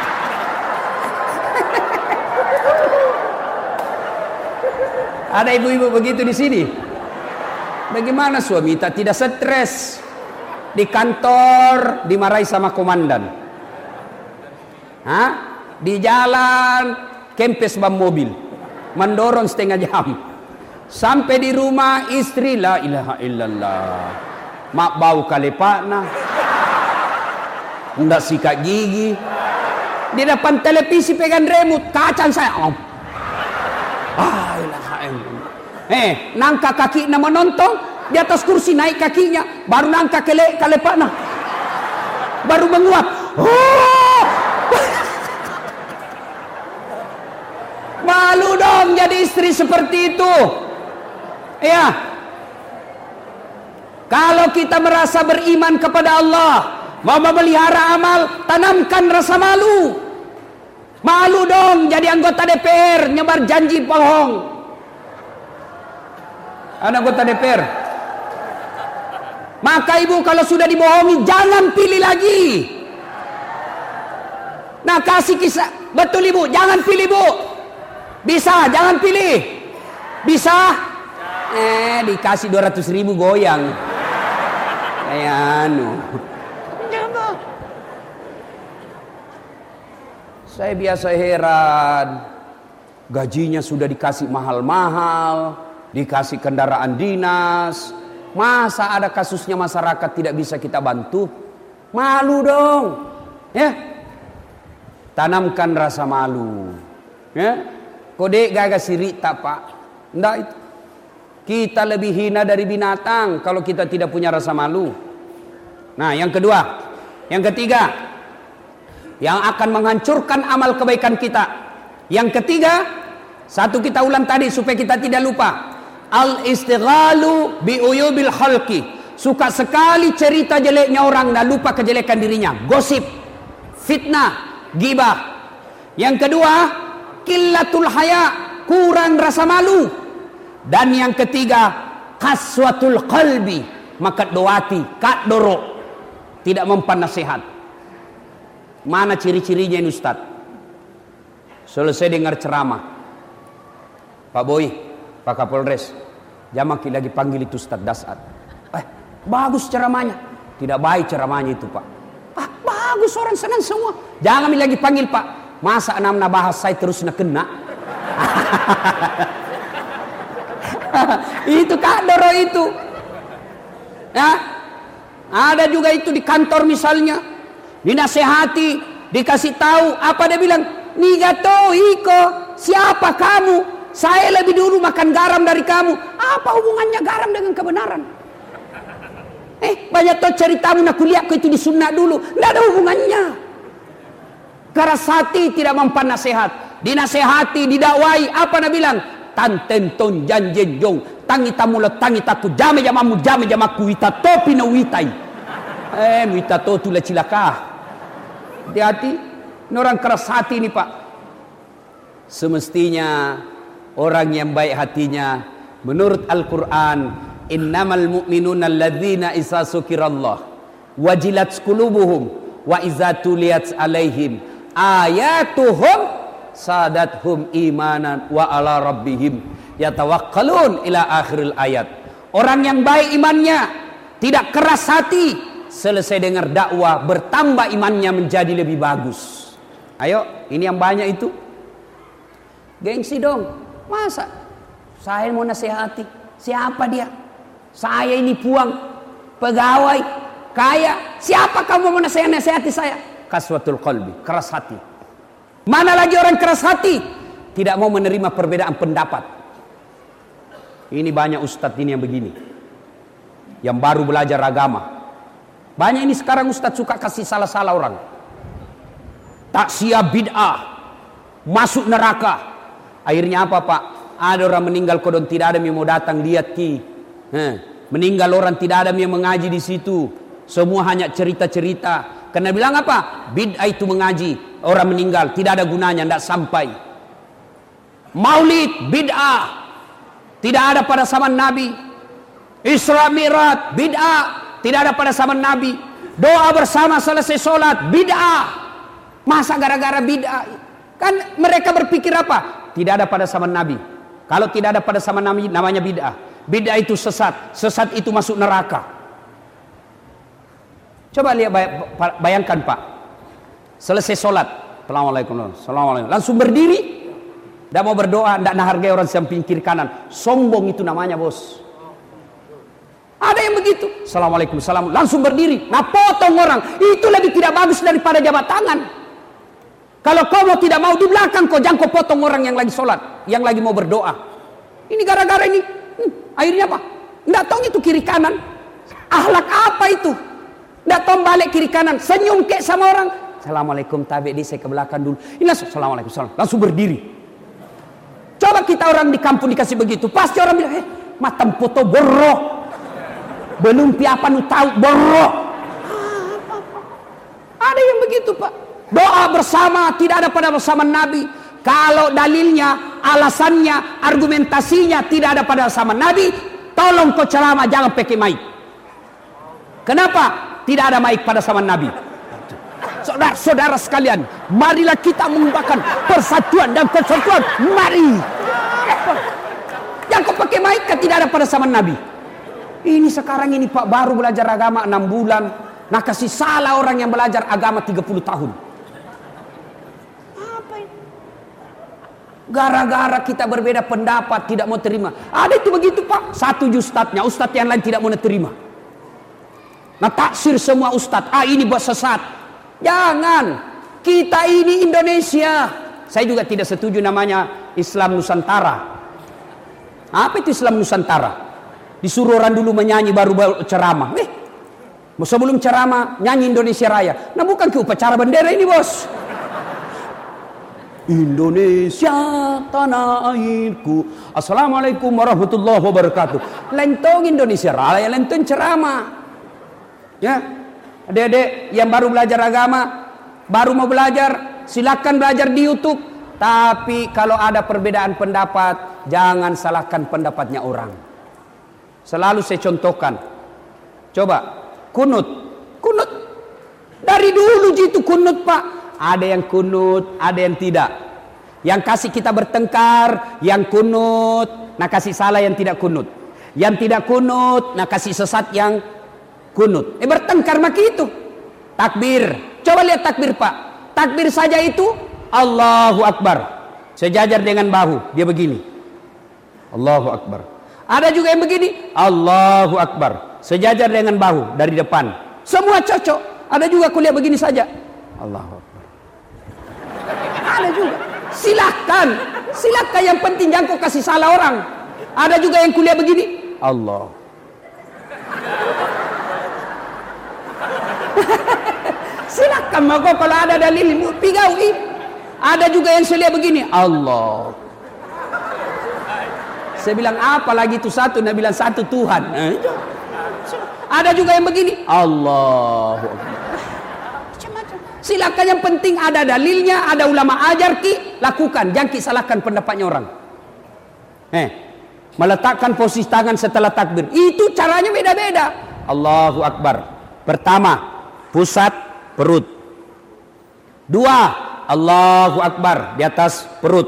Ada ibu-ibu begitu di sini. Bagaimana suami tak tidak stres? Di kantor dimarahi sama komandan. Hah? Di jalan kempes ban mobil. Mendorong setengah jam. Sampai di rumah istri la ilaha illallah. Mak bau kalepakna. Ndak sikat gigi. Di depan televisi pegang remote, kacang saya. Oh. Ah, ilaha illallah. Eh, nangka kaki na menonton, di atas kursi naik kakinya, baru nangka kele kalepakna. Baru menguap. Oh! Malu dong jadi istri seperti itu. Ya. Kalau kita merasa beriman kepada Allah, mau memelihara amal, tanamkan rasa malu. Malu dong jadi anggota D P R nyebar janji bohong. Ada anggota D P R. Maka ibu kalau sudah dibohongi jangan pilih lagi. Nah kasih kisah, betul ibu, jangan pilih bu. Bisa, jangan pilih. Bisa. Eh dikasih dua ratus ribu goyang. Kayak anu. Saya biasa heran. Gajinya sudah dikasih mahal-mahal, dikasih kendaraan dinas. Masa ada kasusnya masyarakat tidak bisa kita bantu? Malu dong. Ya. Tanamkan rasa malu. Ya. Kode gaga sirita pak. Ndak itu. Kita lebih hina dari binatang kalau kita tidak punya rasa malu. Nah, yang kedua, yang ketiga, yang akan menghancurkan amal kebaikan kita. Yang ketiga, satu kita ulang tadi supaya kita tidak lupa. Al-istighalu bi uyubil khalqi. Suka sekali cerita jeleknya orang dan lupa kejelekan dirinya. Gosip, fitnah, ghibah. Yang kedua, qillatul haya, kurang rasa malu. Dan yang ketiga, kaswatul qalbi, maka doati, kak doro, tidak mempan nasihat. Mana ciri-cirinya ini Ustaz? Selesai dengar ceramah, Pak Boy, Pak Kapolres, Jamaki lagi panggil itu Ustaz Dasat. Eh, bagus ceramahnya. Tidak baik ceramahnya itu Pak. Ah, bagus, orang senang semua. Jangan lagi panggil Pak. Masa enam bahas saya terus nak kena. Itu Kak Doro itu. Ya. Ada juga itu di kantor misalnya. Dinasehati, dikasih tahu, apa dia bilang? Nigato iko, siapa kamu? Saya lebih dulu makan garam dari kamu. Apa hubungannya garam dengan kebenaran? Eh, banyak tuh ceritamu nak kuliah itu di sunnah dulu. Tidak ada hubungannya. Karasati tidak mempan nasihat. Dinasehati, didakwai, apa dia bilang? Tantenton janjenjong tangi tamula tangi taku jame jamamu jame jamaku wita topi no witai. Eh wita to tu la cilaka. Hati-hati, ini orang keras hati ini Pak. Semestinya orang yang baik hatinya menurut Al-Quran, Innamal mu'minuna alladzina idza dzukirallah wajilat qulubuhum wa idza tuliyat alaihim ayatuhum sadathum imanan wa ala rabbihim yatawakkalun ila akhiril ayat. Orang yang baik imannya, tidak keras hati, selesai dengar dakwah bertambah imannya menjadi lebih bagus. Ayo, ini yang banyak itu gengsi dong. Masa saya mau nasihati, siapa dia? Saya ini puang pegawai kaya, siapa kamu mau nasihati saya? Kaswatul qalbi, keras hati. Mana lagi orang keras hati, tidak mau menerima perbedaan pendapat. Ini banyak ustadz ini yang begini, yang baru belajar agama. Banyak ini sekarang ustadz suka kasih salah-salah orang. Taksiah bid'ah, masuk neraka. Akhirnya apa pak? Ada orang meninggal kodon tidak ada yang mau datang lihat ki. Heh, meninggal orang tidak ada yang mengaji di situ. Semua hanya cerita-cerita. Karena bilang apa? Bid'ah itu mengaji. Orang meninggal tidak ada gunanya, tidak sampai. Maulid bid'ah, tidak ada pada zaman Nabi. Isra Mi'raj bid'ah, tidak ada pada zaman Nabi. Doa bersama selesai sholat bid'ah. Masa gara-gara bid'ah? Kan mereka berpikir apa? Tidak ada pada zaman Nabi. Kalau tidak ada pada zaman Nabi namanya bid'ah. Bid'ah itu sesat, sesat itu masuk neraka. Coba lihat, bayangkan pak, selesai sholat, assalamualaikum, assalamualaikum, langsung berdiri, tidak mau berdoa, tidak menghargai orang samping kiri kanan. Sombong itu namanya bos. Ada yang begitu, assalamualaikum, salam, langsung berdiri, nah potong orang. Itu lebih tidak bagus daripada jabat tangan. Kalau kau mau tidak mau di belakang, kau jangan kau potong orang yang lagi sholat, yang lagi mau berdoa. Ini gara-gara ini, hmm, akhirnya apa? Nggak tahu itu kiri kanan. Akhlak apa itu? Nggak tahu balik kiri kanan, senyum kek sama orang. Assalamualaikum, tabi di saya ke belakang dulu. Ini langsung, assalamualaikum, salam, langsung berdiri. Coba kita orang di kampung dikasih begitu, pasti orang bilang, eh, matam foto borok, belum piapa nu tahu borok. Ada yang begitu pak. Doa bersama tidak ada pada zaman Nabi. Kalau dalilnya, alasannya, argumentasinya tidak ada pada zaman Nabi, tolong kau ceramah jangan pakai mic. Kenapa? Tidak ada mic pada zaman Nabi. Saudara-saudara sekalian, marilah kita mengembangkan persatuan dan kesatuan. Mari. Yang kau pakai mic kan tidak ada pada zaman Nabi. Ini sekarang ini pak baru belajar agama enam bulan. Nah kasih salah orang yang belajar agama tiga puluh tahun. Gara-gara kita berbeda pendapat tidak mau terima. Ada itu begitu pak. Satu ustadznya, ustadz yang lain tidak mau terima. Nah taksir semua ustadz. Ah ini buat sesat. Jangan. Kita ini Indonesia. Saya juga tidak setuju namanya Islam Nusantara. Apa itu Islam Nusantara? Disuruh orang dulu menyanyi baru, baru ceramah. Eh, sebelum ceramah nyanyi Indonesia Raya. Nah bukan ke upacara bendera ini bos. Indonesia tanah airku, assalamualaikum warahmatullahi wabarakatuh. Lentong Indonesia Raya, lentong ceramah. Ya, adik-adik yang baru belajar agama, baru mau belajar, silakan belajar di YouTube. Tapi kalau ada perbedaan pendapat, jangan salahkan pendapatnya orang. Selalu saya contohkan. Coba kunut, kunut dari dulu gitu kunut pak. Ada yang kunut, ada yang tidak. Yang kasih kita bertengkar, yang kunut, nah kasih salah yang tidak kunut. Yang tidak kunut, nah kasih sesat yang kunut. Eh bertengkar maki itu. Takbir. Coba lihat takbir pak. Takbir saja itu Allahu Akbar. Sejajar dengan bahu. Dia begini. Allahu Akbar. Ada juga yang begini. Allahu Akbar. Sejajar dengan bahu dari depan. Semua cocok. Ada juga kuliah begini saja. Allahu Akbar. Ada juga. Silakan. Silakan, yang penting jangan kau kasih salah orang. Ada juga yang kuliah begini. Allah. Silakan mau kau kalau ada dalil pigaui. Ada juga yang kuliah begini. Allah. Saya bilang apa lagi itu satu? Nah bilang satu Tuhan. Eh, ada juga yang begini. Allahu Akbar. Silakan, yang penting ada dalilnya, ada ulama ajar ki, lakukan, jangan ki salahkan pendapatnya orang. Eh, Meletakkan posisi tangan setelah takbir. Itu caranya beda-beda. Allahu Akbar. Pertama, pusat perut. Dua, Allahu Akbar di atas perut.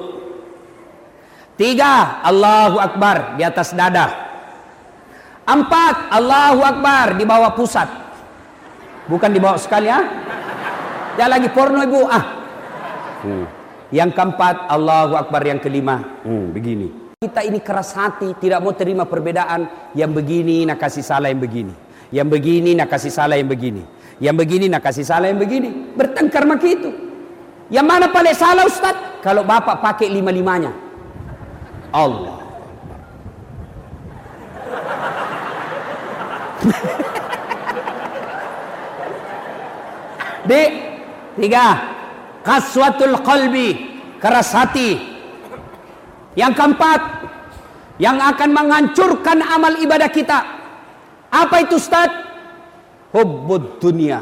Tiga, Allahu Akbar di atas dada. Empat, Allahu Akbar di bawah pusat. Bukan di bawah sekali ya. Jangan lagi porno ibu. Ah. Hmm. Yang keempat, Allahu Akbar. Yang kelima, hmm, begini. Kita ini keras hati, tidak mau terima perbedaan. Yang begini nak kasih salah yang begini. Yang begini nak kasih salah yang begini. Yang begini nak kasih salah yang begini. Bertengkar maka itu. Yang mana paling salah Ustaz? Kalau bapak pakai lima-limanya. Allah. D. Tiga. Qaswatul qalbi, keras hati. Yang keempat, yang akan menghancurkan amal ibadah kita. Apa itu Ustaz? Hubbud dunia.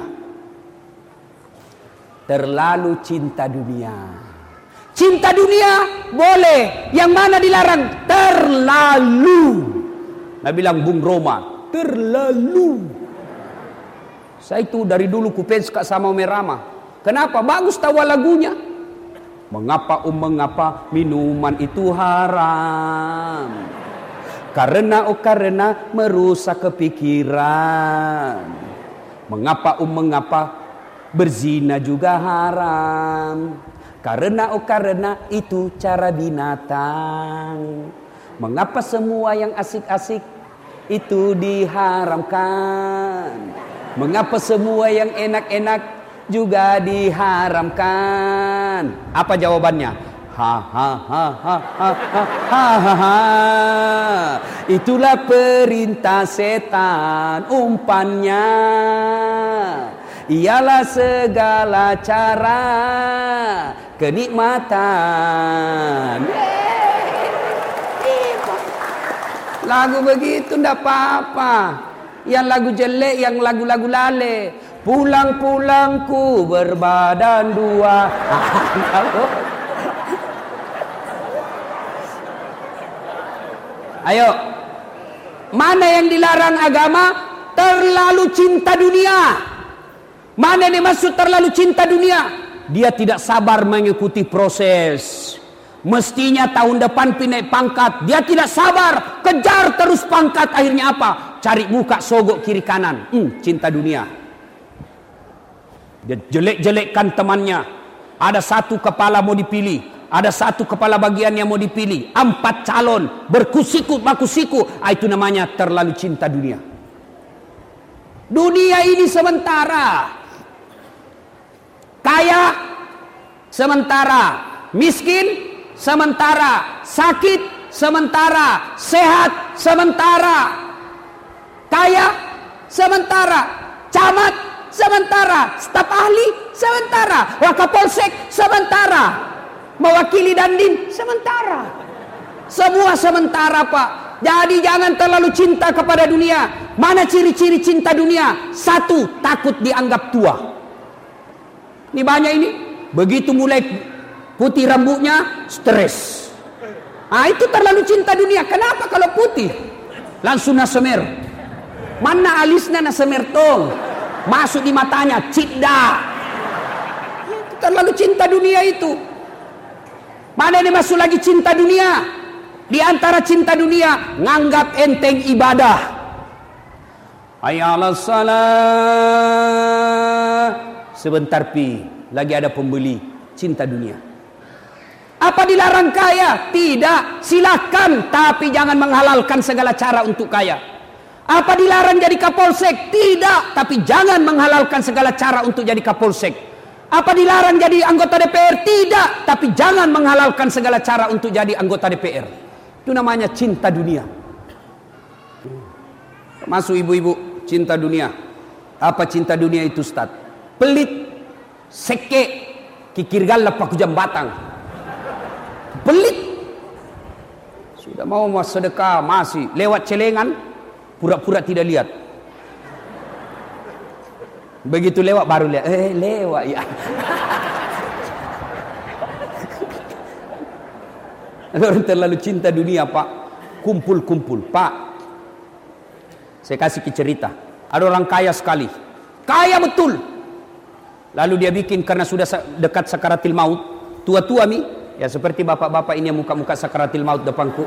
Terlalu cinta dunia. Cinta dunia boleh, yang mana dilarang? Terlalu. Nah bilang Bung Roma, terlalu. Saya itu dari dulu kupens sama Umi Rama. Kenapa? Bagus tahu lagunya. Mengapa um mengapa minuman itu haram? Karena oh karena merusak kepikiran. Mengapa um mengapa berzina juga haram? Karena oh karena itu cara binatang. Mengapa semua yang asik-asik itu diharamkan? Mengapa semua yang enak-enak juga diharamkan? Apa jawabannya? Ha ha ha ha ha ha ha ha ha. Itulah perintah setan, umpannya ialah segala cara kenikmatan. Lagu begitu ndak apa-apa. Yang lagu jelek, yang lagu-lagu lale. Pulang-pulangku berbadan dua. Ayo, mana yang dilarang agama? Terlalu cinta dunia. Mana yang dimaksud terlalu cinta dunia? Dia tidak sabar mengikuti proses. Mestinya tahun depan pindah pangkat, dia tidak sabar, kejar terus pangkat. Akhirnya apa? Cari muka sogok kiri kanan. Hmm, cinta dunia. Dia jelek-jelekkan temannya. Ada satu kepala mau dipilih, ada satu kepala bagian yang mau dipilih, empat calon berkusiku makusiku. Ah, itu namanya terlalu cinta dunia. Dunia ini sementara. Kaya sementara, miskin sementara, sakit sementara, sehat sementara. Kaya sementara, camat sementara, staf ahli sementara, wakapolsek sementara, mewakili dandim sementara. Semua sementara Pak. Jadi jangan terlalu cinta kepada dunia. Mana ciri-ciri cinta dunia? Satu, takut dianggap tua. Ini banyak ini. Begitu mulai putih rambutnya, stres. Ah, itu terlalu cinta dunia. Kenapa kalau putih? Langsung nasemer. Mana alisnya nasemer tong? Masuk di matanya, cidda. Itu terlalu cinta dunia itu. Mana ini masuk lagi cinta dunia? Di antara cinta dunia, nganggap enteng ibadah. Hayya 'alas salah. Sebentar pi, lagi ada pembeli. Cinta dunia. Apa dilarang kaya? Tidak, silakan, tapi jangan menghalalkan segala cara untuk kaya. Apa dilarang jadi kapolsek? Tidak, tapi jangan menghalalkan segala cara untuk jadi kapolsek. Apa dilarang jadi anggota D P R? Tidak, tapi jangan menghalalkan segala cara untuk jadi anggota D P R. Itu namanya cinta dunia. Masuk ibu-ibu, cinta dunia. Apa cinta dunia itu Ustaz? Pelit, seke, kikir galap paku jam batang. Pelit. Sudah mau mas sedekah, masih lewat celengan, pura-pura tidak lihat. Begitu lewat baru lihat, eh lewat ya. Orang terlalu cinta dunia Pak. kumpul-kumpul. Pak, saya kasih cerita. Ada orang kaya sekali, kaya betul. Lalu dia bikin, karena sudah dekat sakaratil maut, tua-tua mi, ya seperti bapak-bapak ini yang muka-muka sakaratil maut depanku.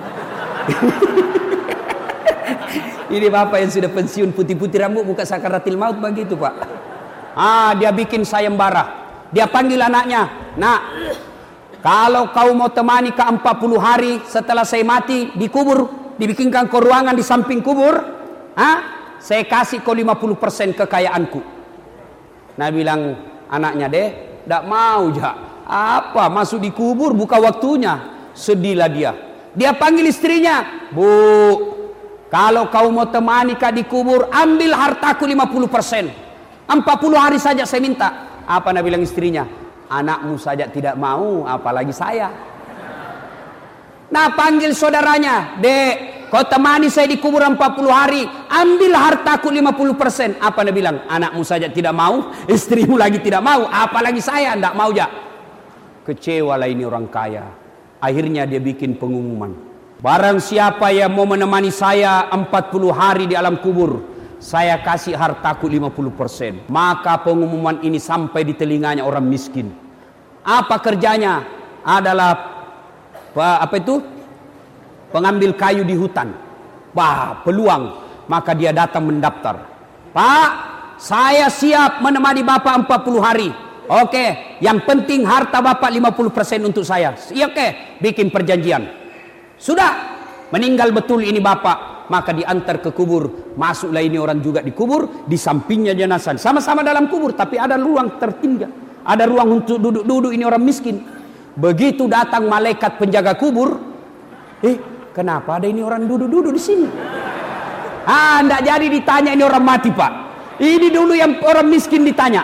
Ini bapak yang sudah pensiun, putih-putih rambut, muka sakaratil maut begitu, Pak. Ah, dia bikin sayembara. Dia panggil anaknya, "Nak, kalau kau mau temani ke empat puluh hari setelah saya mati dikubur, dibikinkan ke ruangan di samping kubur, ah, saya kasih kau lima puluh persen kekayaanku." Nah bilang anaknya, "Deh, tidak mau ja. Apa masuk di kubur buka waktunya." Sedihlah dia. Dia panggil istrinya, "Bu, kalau kau mau temani kak di kubur, ambil hartaku lima puluh persen. empat puluh hari saja saya minta." Apa nak bilang istrinya? "Anakmu saja tidak mau, apalagi saya." Nah panggil saudaranya, "Dek, kau temani saya di kubur empat puluh hari, ambil hartaku lima puluh persen. Apa nak bilang? "Anakmu saja tidak mau, istrimu lagi tidak mau, apalagi saya tidak mau ya." Kecewalah ini orang kaya. Akhirnya dia bikin pengumuman, "Barang siapa yang mau menemani saya empat puluh hari di alam kubur, saya kasih hartaku lima puluh persen. Maka pengumuman ini sampai di telinganya orang miskin. Apa kerjanya? Adalah apa itu? Pengambil kayu di hutan. Wah, peluang. Maka dia datang mendaftar. "Pak, saya siap menemani Bapak empat puluh hari. Oke, yang penting harta Bapak lima puluh persen untuk saya." Iya, oke, bikin perjanjian. Sudah, meninggal betul ini Bapak, maka diantar ke kubur. Masuklah ini orang juga di kubur, di sampingnya jenazah. Sama-sama dalam kubur, tapi ada ruang tertinggal. Ada ruang untuk duduk-duduk ini orang miskin. Begitu datang malaikat penjaga kubur, "Eh, kenapa ada ini orang duduk-duduk di sini?" Ah, enggak jadi ditanya ini orang mati, Pak. Ini dulu yang orang miskin ditanya.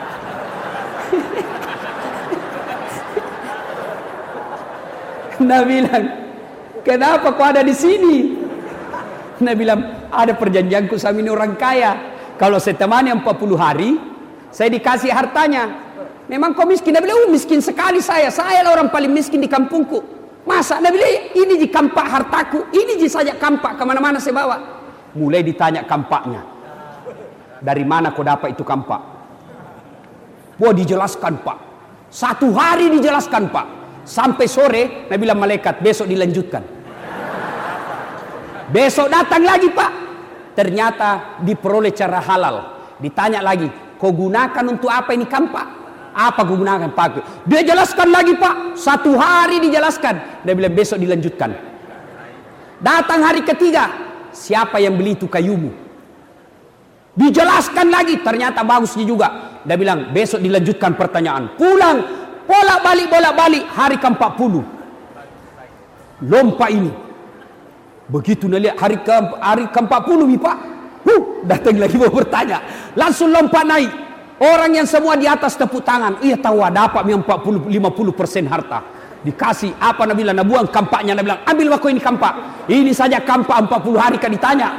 Nah bilang, "Kenapa kau ada di sini?" Nah bilang, "Ada perjanjianku sama ini orang kaya. Kalau saya temani empat puluh hari, saya dikasih hartanya. Memang kau miskin?" Nah bilang, "Oh, miskin sekali saya. Saya lah orang paling miskin di kampungku. Masa?" Nah bilang, "Ini di kampak hartaku. Ini saja kampak, kemana-mana saya bawa." Mulai ditanya kampaknya. "Dari mana kau dapat itu kampak?" Wah, dijelaskan, Pak. Satu hari dijelaskan, Pak. Sampai sore, Nabi bilang malaikat, "Besok dilanjutkan." Besok datang lagi, Pak. Ternyata diperoleh cara halal. Ditanya lagi, "Kau gunakan untuk apa ini kampak?" "Apa kau gunakan, Pak?" Dia jelaskan lagi, Pak. Satu hari dijelaskan. Dia bilang, "Besok dilanjutkan." Datang hari ketiga, "Siapa yang beli itu kayumu?" Dijelaskan lagi. Ternyata bagusnya juga. Dia bilang, "Besok dilanjutkan pertanyaan." Pulang, bolak-balik, bolak-balik. Hari ke empat puluh. Lompat ini. Begitu nak lihat hari ke hari ke empat puluh nih, Pak. Huh, datang lagi mau bertanya. Langsung lompat naik. Orang yang semua di atas tepuk tangan. Iya tahu dapat empat puluh lima puluh persen harta. Dikasih apa Nabi bilang, "Nah buang kampaknya." Nabi bilang, "Ambil waktu ini kampak. Ini saja kampak empat puluh hari kan ditanya."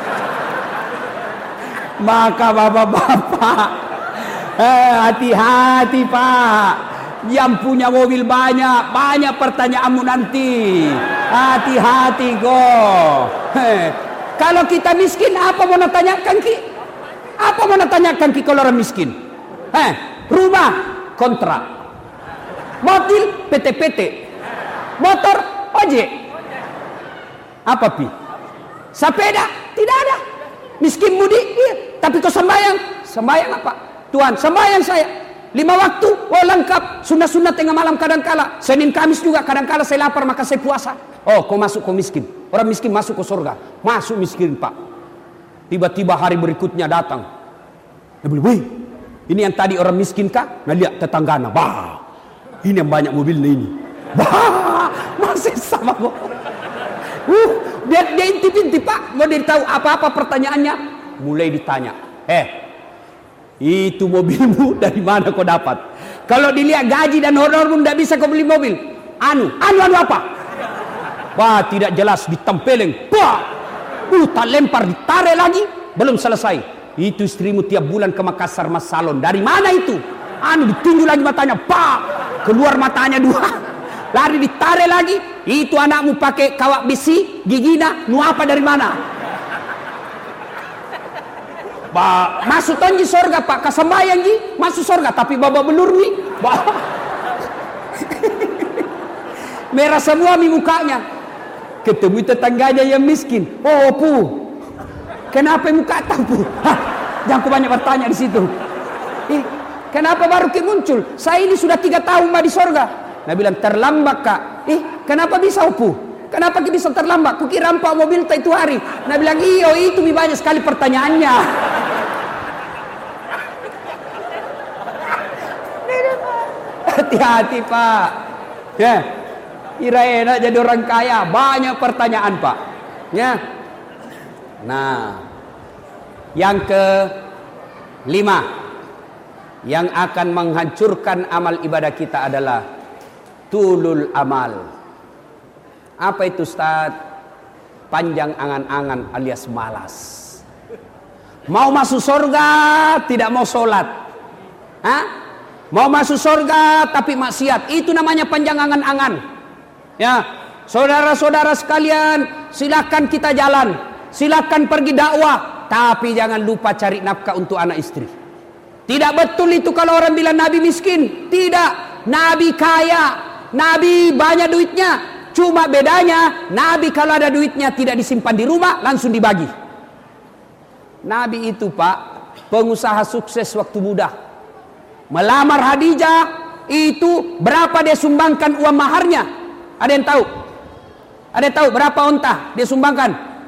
Maka bapak-bapak, eh, hati-hati, Pak. Yang punya mobil banyak, banyak pertanyaanmu nanti. Hati-hati kok. Eh, kalau kita miskin, apa mau tanyakan ki? Apa mau tanyakan ki kalau orang miskin? Eh, rumah kontrak, mobil P T P T, motor ojek, apa pi? Sepeda tidak ada. Miskin mudik, iya. Tapi kau sembahyang, sembahyang apa? "Tuhan, sembahyang saya lima waktu, oh lengkap. Sunat-sunat tengah malam kadang-kala, Senin Kamis juga kadang-kala saya lapar maka saya puasa." Oh, kau masuk kau miskin. Orang miskin masuk ke surga. Masuk miskin, Pak. Tiba-tiba hari berikutnya datang. Dia bilang, "Weh, ini yang tadi orang miskin kah?" Nah lihat tetanggana, bah, ini yang banyak mobilnya ini. Bah, masih sama kok. Uh, dia dia intip-intip, Pak. Mau dia tahu apa-apa pertanyaannya. Mulai ditanya, "Eh, itu mobilmu dari mana kau dapat? Kalau dilihat gaji dan honormu tidak bisa kau beli mobil. Anu, anu, anu apa?" Wah, tidak jelas, ditempeleng. Bah, uh, tak lempar, ditarik lagi. Belum selesai. "Itu istrimu tiap bulan ke Makassar mas salon. Dari mana itu?" Anu, ditunjuk lagi matanya. Bah, keluar matanya dua. Lari ditarik lagi. Itu anakmu pakai kawat besi, gigina, nu apa dari mana? Ba, masuk tonji sorga Pak, kasambayang ji, masuk sorga, tapi baba belur nih. Merah semua mi mukanya. Ketemu tetangganya yang miskin. Oh pu, kenapa muka tahu pu? Hah, jangan ku banyak bertanya di situ. Eh, kenapa baru ke muncul? Saya ini sudah tiga tahun mbak di sorga. Nah bilang terlambat kak. Eh kenapa bisa pu? Kenapa bisa terlambat? Kukira rampak mobil itu hari. Nah bilang iyo itu mi banyak sekali pertanyaannya. Hati-hati Pak. Ya. Kira enak jadi orang kaya, banyak pertanyaan Pak. Ya. Nah, yang ke lima yang akan menghancurkan amal ibadah kita adalah tulul amal. Apa itu Ustaz? Panjang angan-angan alias malas. Mau masuk surga tidak mau sholat. Hah? Mau masuk surga tapi maksiat. Itu namanya panjang angan-angan. Ya, saudara-saudara sekalian, silakan kita jalan, silakan pergi dakwah, tapi jangan lupa cari nafkah untuk anak istri. Tidak betul itu kalau orang bilang Nabi miskin. Tidak, Nabi kaya, Nabi banyak duitnya. Cuma bedanya, Nabi kalau ada duitnya tidak disimpan di rumah, langsung dibagi. Nabi itu Pak, pengusaha sukses waktu muda. Melamar Khadijah, itu berapa dia sumbangkan uang maharnya? Ada yang tahu? Ada yang tahu berapa onta dia sumbangkan?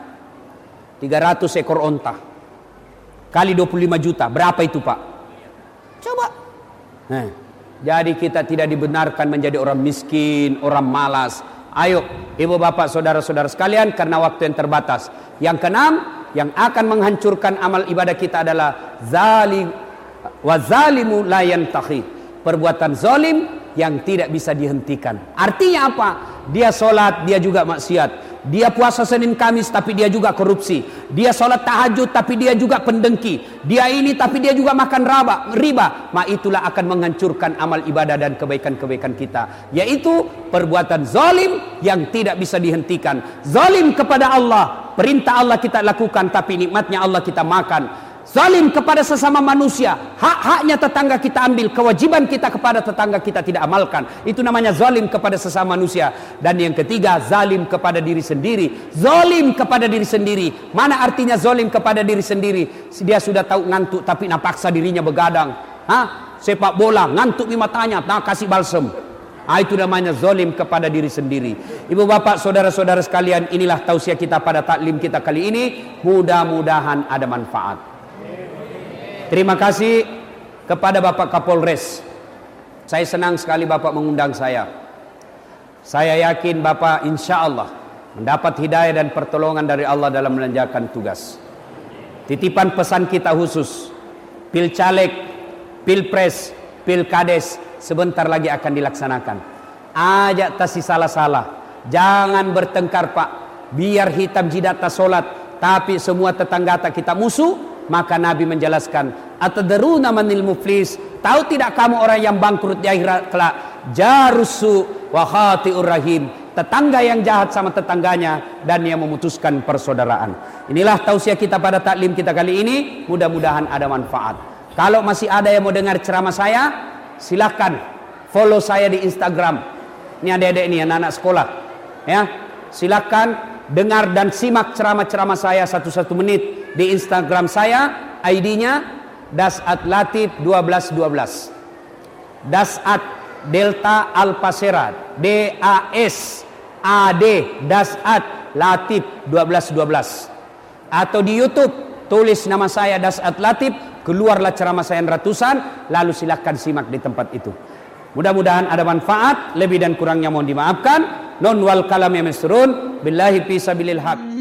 tiga ratus ekor onta kali dua puluh lima juta, berapa itu Pak? Coba. Nah, jadi kita tidak dibenarkan menjadi orang miskin, orang malas. Ayo ibu bapak saudara-saudara sekalian, karena waktu yang terbatas. Yang keenam, yang akan menghancurkan amal ibadah kita adalah zalim wa zalimu la yantahi. Perbuatan zalim yang tidak bisa dihentikan. Artinya apa? Dia sholat, dia juga maksiat. Dia puasa Senin Kamis, tapi dia juga korupsi. Dia sholat tahajud, tapi dia juga pendengki. Dia ini, tapi dia juga makan raba, riba. Maka itulah akan menghancurkan amal ibadah dan kebaikan-kebaikan kita. Yaitu perbuatan zalim yang tidak bisa dihentikan. Zalim kepada Allah, perintah Allah kita lakukan, tapi nikmatnya Allah kita makan. Zalim kepada sesama manusia, hak-haknya tetangga kita ambil, kewajiban kita kepada tetangga kita tidak amalkan. Itu namanya zalim kepada sesama manusia. Dan yang ketiga, zalim kepada diri sendiri. Zalim kepada diri sendiri. Mana artinya zalim kepada diri sendiri? Dia sudah tahu ngantuk tapi nak paksa dirinya begadang. Hah? Sepak bola, ngantuk lima tanya, nak kasih balsem. Ah, itu namanya zalim kepada diri sendiri. Ibu bapak saudara-saudara sekalian, inilah tausiah kita pada taklim kita kali ini. Mudah-mudahan ada manfaat. Terima kasih kepada Bapak Kapolres. Saya senang sekali Bapak mengundang saya. Saya yakin Bapak insya Allah mendapat hidayah dan pertolongan dari Allah dalam menjalankan tugas. Titipan pesan kita khusus, Pilcaleg, Pilpres, Pilkades sebentar lagi akan dilaksanakan. Ajak tasi salah-salah, jangan bertengkar Pak. Biar hitam jidat tak solat, tapi semua tetangga kita musuh. Maka Nabi menjelaskan, atadruna manil muflis? Tahu tidak kamu orang yang bangkrut di akhirat kelak? Jarusu wa khati'ur rahim. Tetangga yang jahat sama tetangganya dan yang memutuskan persaudaraan. Inilah tausiah kita pada taklim kita kali ini. Mudah-mudahan ada manfaat. Kalau masih ada yang mau dengar ceramah saya, silakan follow saya di Instagram. Ini adik-adik ini anak-anak sekolah. Ya, silakan dengar dan simak ceramah-ceramah saya satu-satu menit di Instagram saya. I D-nya Dasat Latif dua belas dua belas. Dasat Delta Alpha Sierra, D A S A D Dasat Latif dua belas dua belas. Atau di YouTube tulis nama saya Dasat Latif, keluarlah ceramah saya ratusan, lalu silakan simak di tempat itu. Mudah-mudahan ada manfaat, lebih dan kurangnya mohon dimaafkan. Non wal kalam ya misrun billahi fi sabilil haq.